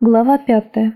Глава 5.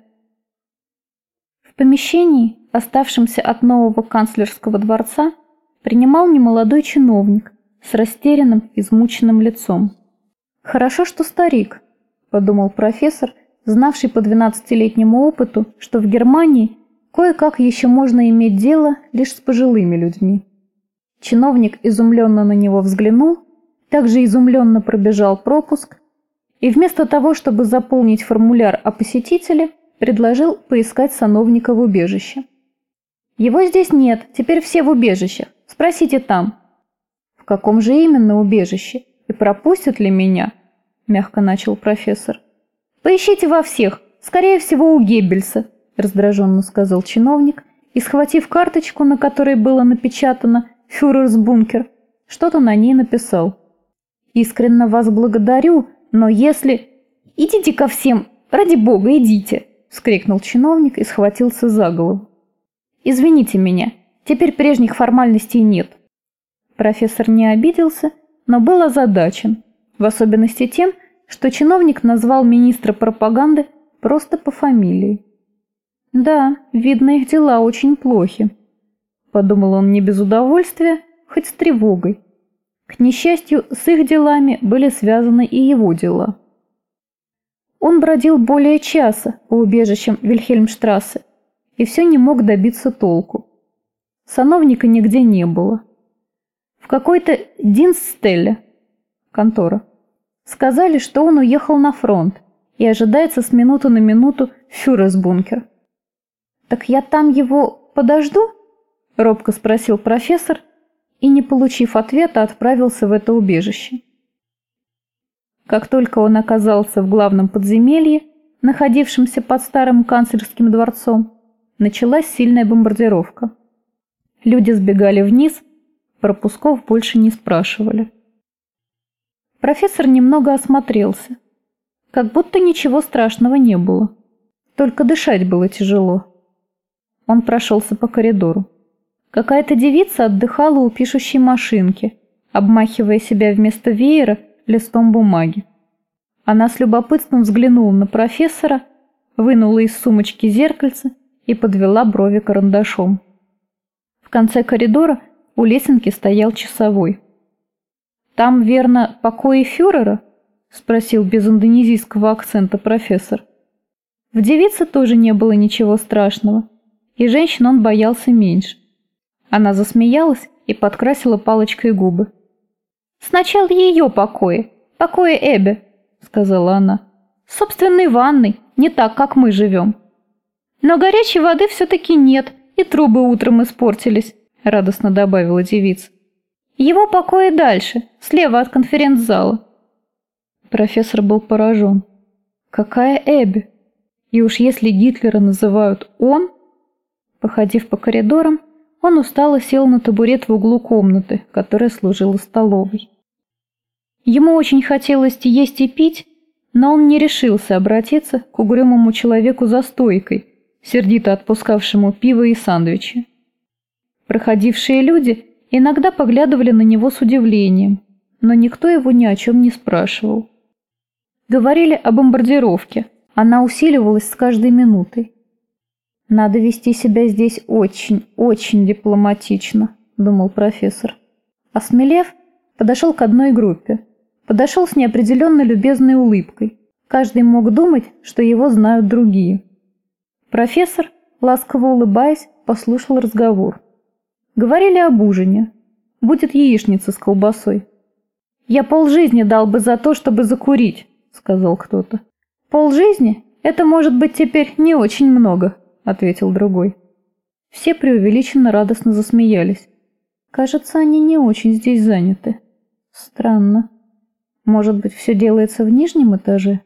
В помещении, оставшемся от нового канцлерского дворца, принимал немолодой чиновник с растерянным, измученным лицом. «Хорошо, что старик», – подумал профессор, знавший по 12-летнему опыту, что в Германии кое-как еще можно иметь дело лишь с пожилыми людьми. Чиновник изумленно на него взглянул, также изумленно пробежал пропуск и вместо того, чтобы заполнить формуляр о посетителе, предложил поискать сановника в убежище. «Его здесь нет, теперь все в убежищах. Спросите там». «В каком же именно убежище? И пропустят ли меня?» – мягко начал профессор. «Поищите во всех, скорее всего, у Геббельса», – раздраженно сказал чиновник и, схватив карточку, на которой было напечатано «Фюрерсбункер», что-то на ней написал. «Искренне вас благодарю, но если...» «Идите ко всем! Ради бога, идите!» — вскрикнул чиновник и схватился за голову. «Извините меня, теперь прежних формальностей нет». Профессор не обиделся, но был озадачен, в особенности тем, что чиновник назвал министра пропаганды просто по фамилии. «Да, видно, их дела очень плохи», — подумал он не без удовольствия, хоть с тревогой. К несчастью, с их делами были связаны и его дела. Он бродил более часа по убежищам Вильхельмштрассе и все не мог добиться толку. Сановника нигде не было. В какой-то Динстелле, контора, сказали, что он уехал на фронт и ожидается с минуты на минуту в Фюрерсбункер. «Так я там его подожду?» – робко спросил профессор и, не получив ответа, отправился в это убежище. Как только он оказался в главном подземелье, находившемся под старым канцлерским дворцом, началась сильная бомбардировка. Люди сбегали вниз, пропусков больше не спрашивали. Профессор немного осмотрелся, как будто ничего страшного не было, только дышать было тяжело. Он прошелся по коридору. Какая-то девица отдыхала у пишущей машинки, обмахивая себя вместо веера листом бумаги. Она с любопытством взглянула на профессора, вынула из сумочки зеркальце и подвела брови карандашом. В конце коридора у лесенки стоял часовой. «Там, верно, покои фюрера?» – спросил без индонезийского акцента профессор. В девице тоже не было ничего страшного, и женщин он боялся меньше. Она засмеялась и подкрасила палочкой губы. «Сначала ее покои Эбби», — сказала она. «С собственной ванной, не так, как мы живем». «Но горячей воды все-таки нет, и трубы утром испортились», — радостно добавила девица. «Его покои дальше, слева от конференц-зала». Профессор был поражен. «Какая Эбби? И уж если Гитлера называют он...» Походив по коридорам, он устало сел на табурет в углу комнаты, которая служила столовой. Ему очень хотелось есть и пить, но он не решился обратиться к угрюмому человеку за стойкой, сердито отпускавшему пиво и сэндвичи. Проходившие люди иногда поглядывали на него с удивлением, но никто его ни о чем не спрашивал. Говорили о бомбардировке, она усиливалась с каждой минутой. «Надо вести себя здесь очень, очень дипломатично», – думал профессор. Осмелев, подошел к одной группе. Подошел с неопределенно любезной улыбкой. Каждый мог думать, что его знают другие. Профессор, ласково улыбаясь, послушал разговор. Говорили об ужине. Будет яичница с колбасой. «Я полжизни дал бы за то, чтобы закурить», – сказал кто-то. «Полжизни? Это может быть теперь не очень много», – ответил другой. Все преувеличенно радостно засмеялись. Кажется, они не очень здесь заняты. Странно. Может быть, все делается в нижнем этаже?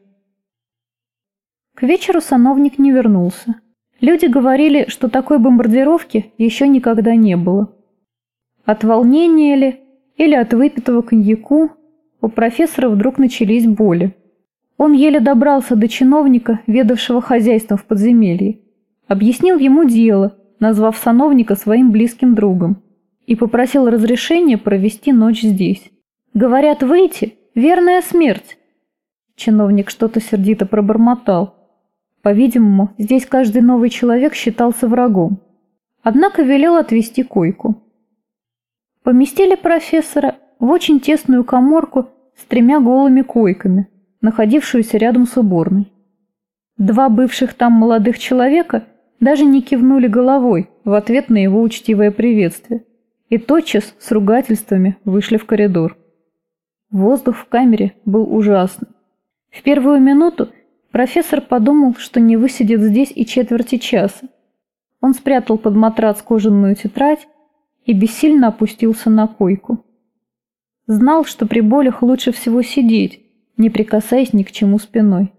К вечеру сановник не вернулся. Люди говорили, что такой бомбардировки еще никогда не было. От волнения ли, или от выпитого коньяку, у профессора вдруг начались боли. Он еле добрался до чиновника, ведавшего хозяйством в подземелье. Объяснил ему дело, назвав сановника своим близким другом, и попросил разрешения провести ночь здесь. «Говорят, выйти — верная смерть». Чиновник что-то сердито пробормотал. По-видимому, здесь каждый новый человек считался врагом. Однако велел отвести койку. Поместили профессора в очень тесную каморку с 3 голыми койками, находившуюся рядом с уборной. 2 бывших там молодых человека даже не кивнули головой в ответ на его учтивое приветствие и тотчас с ругательствами вышли в коридор. Воздух в камере был ужасный. В первую минуту профессор подумал, что не высидит здесь и четверти часа. Он спрятал под матрац кожаную тетрадь и бессильно опустился на койку. Знал, что при болях лучше всего сидеть, не прикасаясь ни к чему спиной.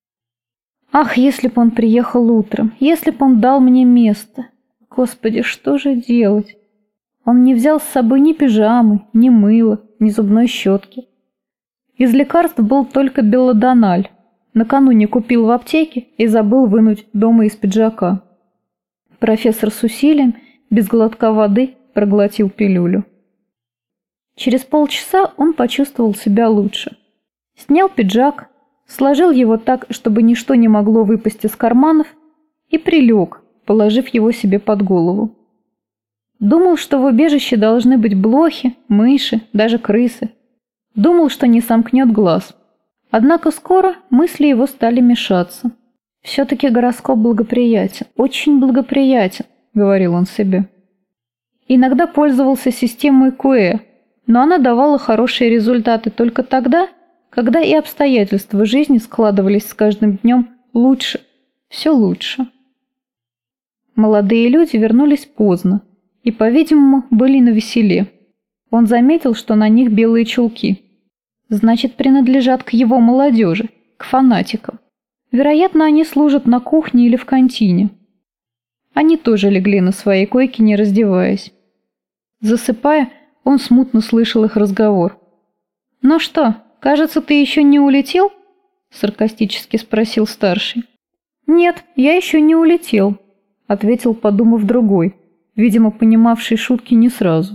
Ах, если б он приехал утром, если б он дал мне место! Господи, что же делать? Он не взял с собой ни пижамы, ни мыла, ни зубной щетки. Из лекарств был только белладональ. Накануне купил в аптеке и забыл вынуть дома из пиджака. Профессор с усилием, без глотка воды, проглотил пилюлю. Через полчаса он почувствовал себя лучше. Снял пиджак, сложил его так, чтобы ничто не могло выпасть из карманов, и прилег, положив его себе под голову. Думал, что в убежище должны быть блохи, мыши, даже крысы. Думал, что не сомкнет глаз. Однако скоро мысли его стали мешаться. «Все-таки гороскоп благоприятен, очень благоприятен», — говорил он себе. Иногда пользовался системой Куэ, но она давала хорошие результаты только тогда, когда и обстоятельства жизни складывались с каждым днем лучше, все лучше. Молодые люди вернулись поздно и, по-видимому, были навеселе. Он заметил, что на них белые чулки. Значит, принадлежат к его молодежи, к фанатикам. Вероятно, они служат на кухне или в кантине. Они тоже легли на свои койки, не раздеваясь. Засыпая, он смутно слышал их разговор. «Ну что, кажется, ты еще не улетел?» — саркастически спросил старший. «Нет, я еще не улетел», — ответил, подумав другой, видимо, понимавший шутки не сразу.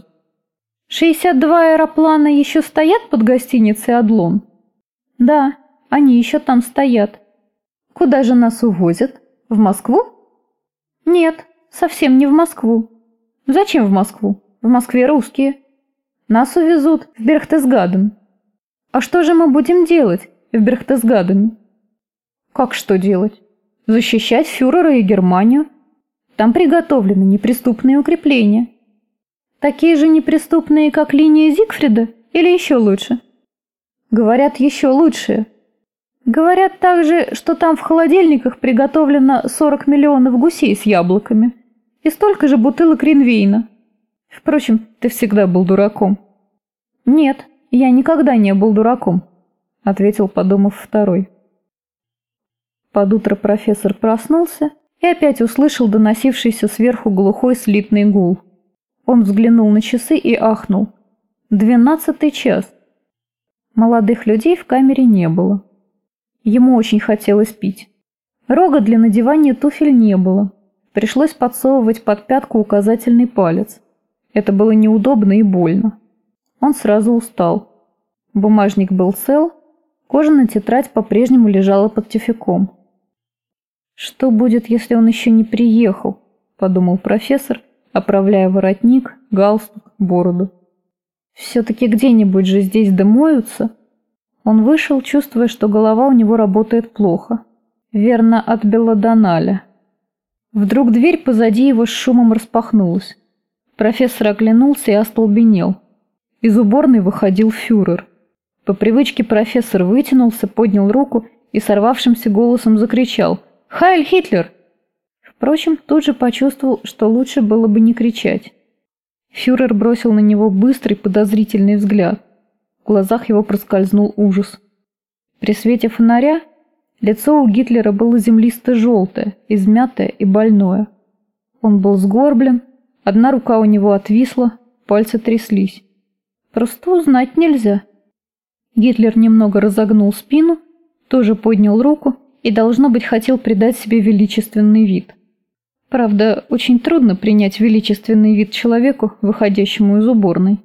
62 аэроплана еще стоят под гостиницей «Адлон»? Да, они еще там стоят. Куда же нас увозят? В Москву? Нет, совсем не в Москву. Зачем в Москву? В Москве русские. Нас увезут в Берхтесгаден. А что же мы будем делать в Берхтесгадене? Как что делать? Защищать фюрера и Германию. Там приготовлены неприступные укрепления. Такие же неприступные, как линия Зигфрида, или еще лучше? Говорят, еще лучшие. Говорят также, что там в холодильниках приготовлено 40 миллионов гусей с яблоками и столько же бутылок ринвейна. Впрочем, ты всегда был дураком. Нет, я никогда не был дураком, ответил, подумав, второй. Под утро профессор проснулся и опять услышал доносившийся сверху глухой слитный гул. Он взглянул на часы и ахнул. 12-й час. Молодых людей в камере не было. Ему очень хотелось пить. Рога для надевания туфель не было. Пришлось подсовывать под пятку указательный палец. Это было неудобно и больно. Он сразу устал. Бумажник был цел, кожаная тетрадь по-прежнему лежала под тюфяком. «Что будет, если он еще не приехал?» – подумал профессор, оправляя воротник, галстук, бороду. «Все-таки где-нибудь же здесь домоются?» Он вышел, чувствуя, что голова у него работает плохо. Верно, от белладоналя. Вдруг дверь позади его с шумом распахнулась. Профессор оглянулся и остолбенел. Из уборной выходил фюрер. По привычке профессор вытянулся, поднял руку и сорвавшимся голосом закричал «Хайль Хитлер!». Впрочем, тут же почувствовал, что лучше было бы не кричать. Фюрер бросил на него быстрый, подозрительный взгляд. В глазах его проскользнул ужас. При свете фонаря лицо у Гитлера было землисто-желтое, измятое и больное. Он был сгорблен, одна рука у него отвисла, пальцы тряслись. Просто узнать нельзя. Гитлер немного разогнул спину, тоже поднял руку и, должно быть, хотел придать себе величественный вид. Правда, очень трудно принять величественный вид человеку, выходящему из уборной.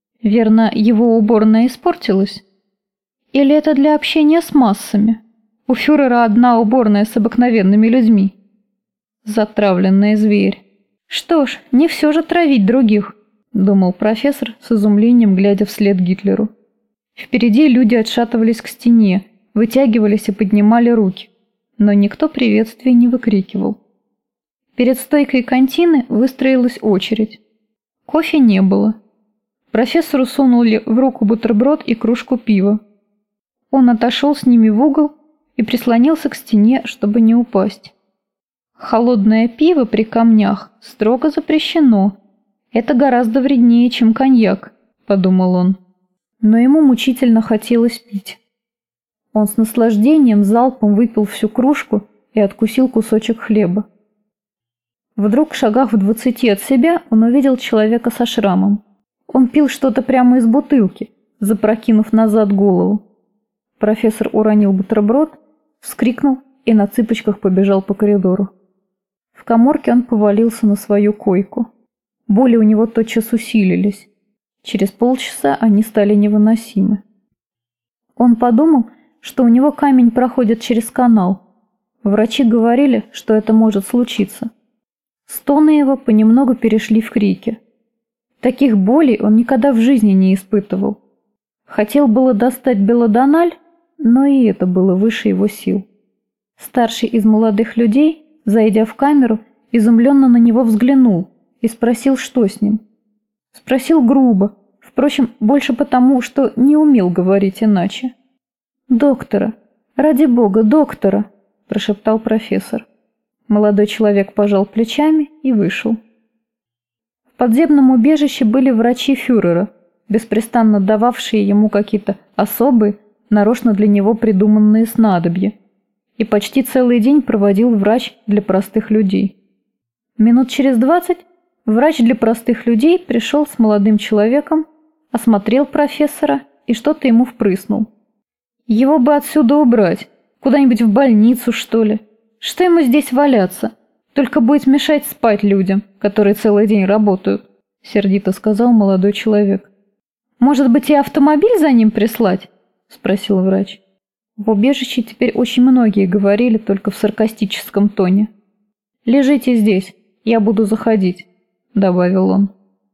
Верно, его уборная испортилась? Или это для общения с массами? У фюрера одна уборная с обыкновенными людьми. Затравленный зверь. Что ж, не все же травить других, думал профессор с изумлением, глядя вслед Гитлеру. Впереди люди отшатывались к стене, вытягивались и поднимали руки, но никто приветствия не выкрикивал. Перед стойкой кантины выстроилась очередь. Кофе не было. Профессору сунули в руку бутерброд и кружку пива. Он отошел с ними в угол и прислонился к стене, чтобы не упасть. Холодное пиво при камнях строго запрещено. Это гораздо вреднее, чем коньяк, подумал он. Но ему мучительно хотелось пить. Он с наслаждением залпом выпил всю кружку и откусил кусочек хлеба. Вдруг в шагах в 20 от себя он увидел человека со шрамом. Он пил что-то прямо из бутылки, запрокинув назад голову. Профессор уронил бутерброд, вскрикнул и на цыпочках побежал по коридору. В каморке он повалился на свою койку. Боли у него тотчас усилились. Через полчаса они стали невыносимы. Он подумал, что у него камень проходит через канал. Врачи говорили, что это может случиться. Стоны его понемногу перешли в крики. Таких болей он никогда в жизни не испытывал. Хотел было достать белодональ, но и это было выше его сил. Старший из молодых людей, зайдя в камеру, изумленно на него взглянул и спросил, что с ним. Спросил грубо, впрочем, больше потому, что не умел говорить иначе. «Доктора, ради бога, доктора!» – прошептал профессор. Молодой человек пожал плечами и вышел. В подземном убежище были врачи фюрера, беспрестанно дававшие ему какие-то особые, нарочно для него придуманные снадобья. И почти целый день проводил врач для простых людей. Минут через 20 врач для простых людей пришел с молодым человеком, осмотрел профессора и что-то ему впрыснул. Его бы отсюда убрать, куда-нибудь в больницу, что ли. Что ему здесь валяться? Только будет мешать спать людям, которые целый день работают, сердито сказал молодой человек. Может быть, и автомобиль за ним прислать? Спросил врач. В убежище теперь очень многие говорили только в саркастическом тоне. «Лежите здесь, я буду заходить», — добавил он.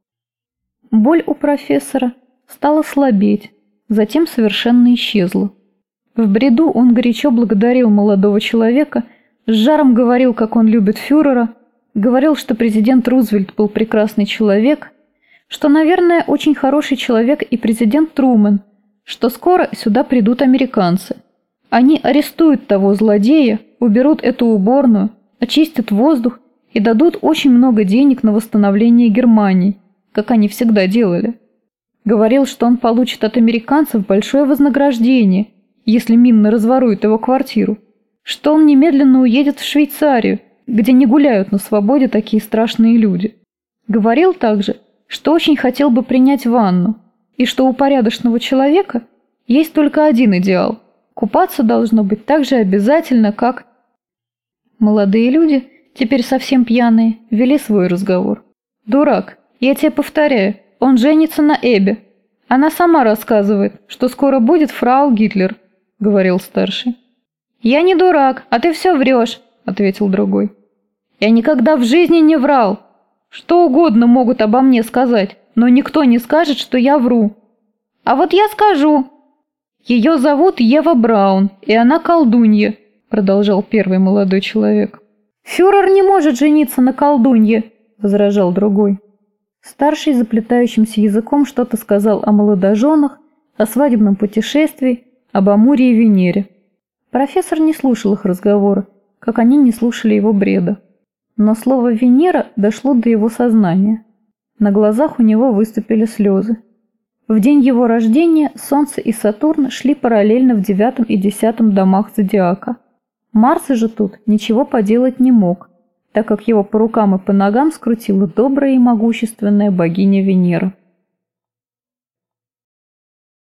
Боль у профессора стала слабеть, затем совершенно исчезла. В бреду он горячо благодарил молодого человека, с жаром говорил, как он любит фюрера, говорил, что президент Рузвельт был прекрасный человек, что, наверное, очень хороший человек и президент Трумэн, что скоро сюда придут американцы. Они арестуют того злодея, уберут эту уборную, очистят воздух и дадут очень много денег на восстановление Германии, как они всегда делали. Говорил, что он получит от американцев большое вознаграждение, если Минна разворует его квартиру, что он немедленно уедет в Швейцарию, где не гуляют на свободе такие страшные люди. Говорил также, что очень хотел бы принять ванну, и что у порядочного человека есть только один идеал – купаться должно быть так же обязательно, как… Молодые люди, теперь совсем пьяные, вели свой разговор. «Дурак, я тебе повторяю, он женится на Эбе. Она сама рассказывает, что скоро будет фрау Гитлер», – говорил старший. «Я не дурак, а ты все врешь», – ответил другой. «Я никогда в жизни не врал. Что угодно могут обо мне сказать, но никто не скажет, что я вру. А вот я скажу. Ее зовут Ева Браун, и она колдунья», – продолжал первый молодой человек. «Фюрер не может жениться на колдунье», – возражал другой. Старший заплетающимся языком что-то сказал о молодоженах, о свадебном путешествии, об Амуре и Венере. Профессор не слушал их разговора, как они не слушали его бреда. Но слово «Венера» дошло до его сознания. На глазах у него выступили слезы. В день его рождения Солнце и Сатурн шли параллельно в 9 и 10 домах зодиака. Марс же тут ничего поделать не мог, так как его по рукам и по ногам скрутила добрая и могущественная богиня Венера.